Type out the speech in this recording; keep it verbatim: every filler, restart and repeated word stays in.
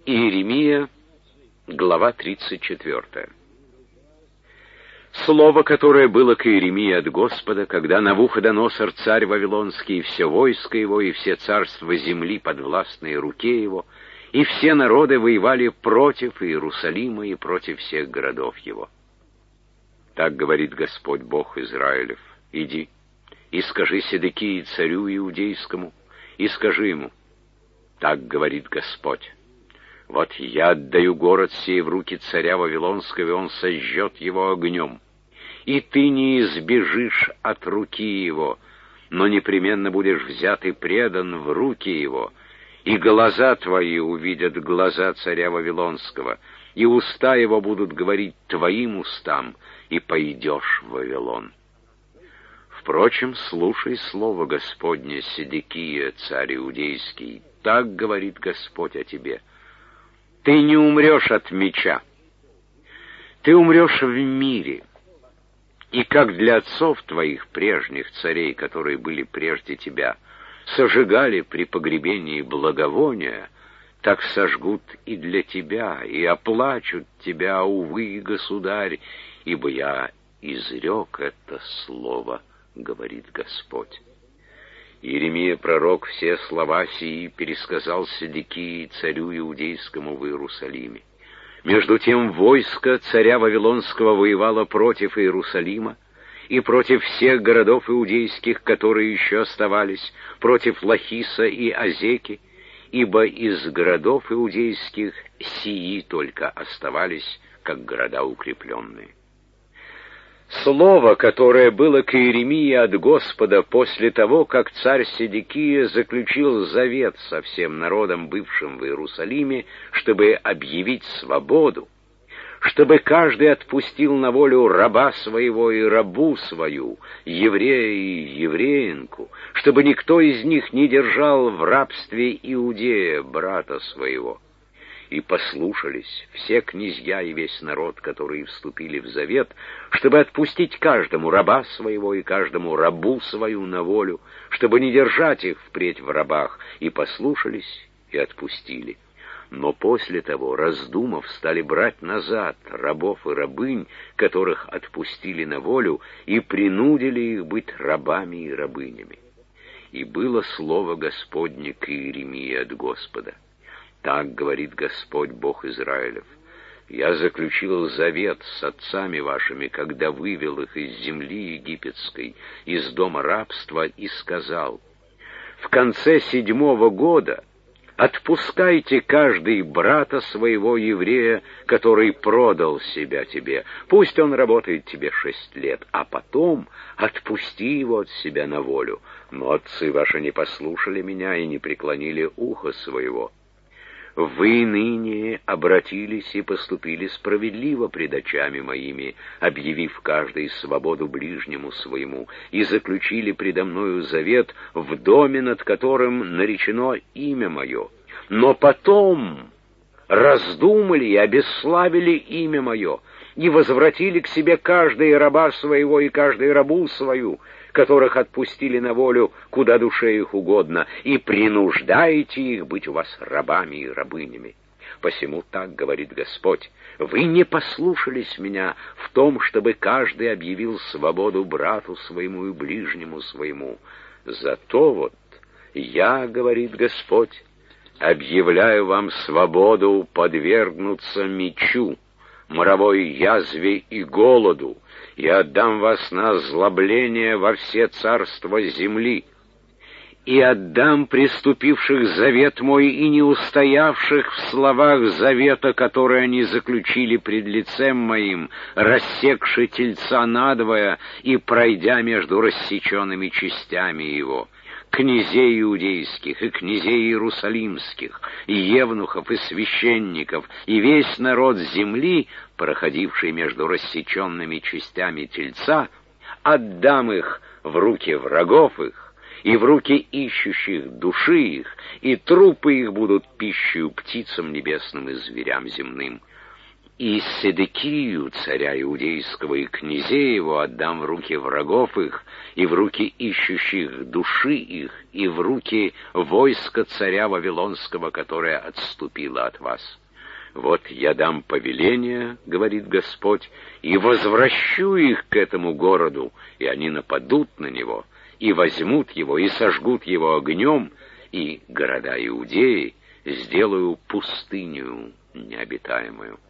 Иеремия, глава тридцать четвёртая. Слово, которое было к Иеремии от Господа, когда Навуходоносор, царь Вавилонский, и все войско его, и все царства земли подвластные руке его, и все народы воевали против Иерусалима и против всех городов его. Так говорит Господь Бог Израилев: иди и скажи Седекии, царю иудейскому, и скажи ему: так говорит Господь: вот я отдаю город сей в руки царя Вавилонского, и он сожжет его огнем. И ты не избежишь от руки его, но непременно будешь взят и предан в руки его, и глаза твои увидят глаза царя Вавилонского, и уста его будут говорить твоим устам, и пойдешь в Вавилон. Впрочем, слушай слово Господне, Седекия, царь иудейский, так говорит Господь о тебе: ты не умрешь от меча, ты умрешь в мире. И как для отцов твоих прежних царей, которые были прежде тебя, сожигали при погребении благовония, так сожгут и для тебя, и оплачут тебя, увы, государь, ибо я изрек это слово, говорит Господь. Иеремия пророк все слова сии пересказал Седекии, царю иудейскому, в Иерусалиме. Между тем войско царя Вавилонского воевало против Иерусалима и против всех городов иудейских, которые еще оставались, против Лахиса и Азеки, ибо из городов иудейских сии только оставались, как города укрепленные. Слово, которое было к Иеремии от Господа после того, как царь Седекия заключил завет со всем народом, бывшим в Иерусалиме, чтобы объявить свободу, чтобы каждый отпустил на волю раба своего и рабу свою, еврея и евреинку, чтобы никто из них не держал в рабстве иудея, брата своего. И послушались все князья и весь народ, которые вступили в завет, чтобы отпустить каждому раба своего и каждому рабу свою на волю, чтобы не держать их впредь в рабах, и послушались и отпустили. Но после того, раздумав, стали брать назад рабов и рабынь, которых отпустили на волю, и принудили их быть рабами и рабынями. И было слово Господне к Иеремии от Господа: так говорит Господь Бог Израилев: я заключил завет с отцами вашими, когда вывел их из земли египетской, из дома рабства, и сказал: в конце седьмого года отпускайте каждый брата своего еврея, который продал себя тебе. Пусть он работает тебе шесть лет, а потом отпусти его от себя на волю. Но отцы ваши не послушали меня и не преклонили ухо своего. Вы ныне обратились и поступили справедливо пред очами моими, объявив каждый свободу ближнему своему, и заключили предо мною завет в доме, над которым наречено имя мое. Но потом раздумали и обесславили имя мое, и возвратили к себе каждый раба своего и каждую рабу свою, которых отпустили на волю, куда душе их угодно, и принуждаете их быть у вас рабами и рабынями. Посему так говорит Господь: вы не послушались меня в том, чтобы каждый объявил свободу брату своему и ближнему своему. Зато вот я, говорит Господь, объявляю вам свободу подвергнуться мечу, моровой язве и голоду, и отдам вас на озлобление во все царства земли, и отдам преступивших завет мой и не устоявших в словах завета, которые они заключили пред лицем моим, рассекши тельца надвое и пройдя между рассеченными частями его, князей иудейских и князей иерусалимских, и евнухов, и священников, и весь народ земли, проходивший между рассеченными частями тельца, отдам их в руки врагов их, и в руки ищущих души их, и трупы их будут пищей птицам небесным и зверям земным. И Седекию, царя иудейского, и князей его отдам в руки врагов их, и в руки ищущих души их, и в руки войска царя Вавилонского, которое отступило от вас. Вот я дам повеление, говорит Господь, и возвращу их к этому городу, и они нападут на него, и возьмут его, и сожгут его огнем, и города Иудеи сделаю пустыню необитаемую.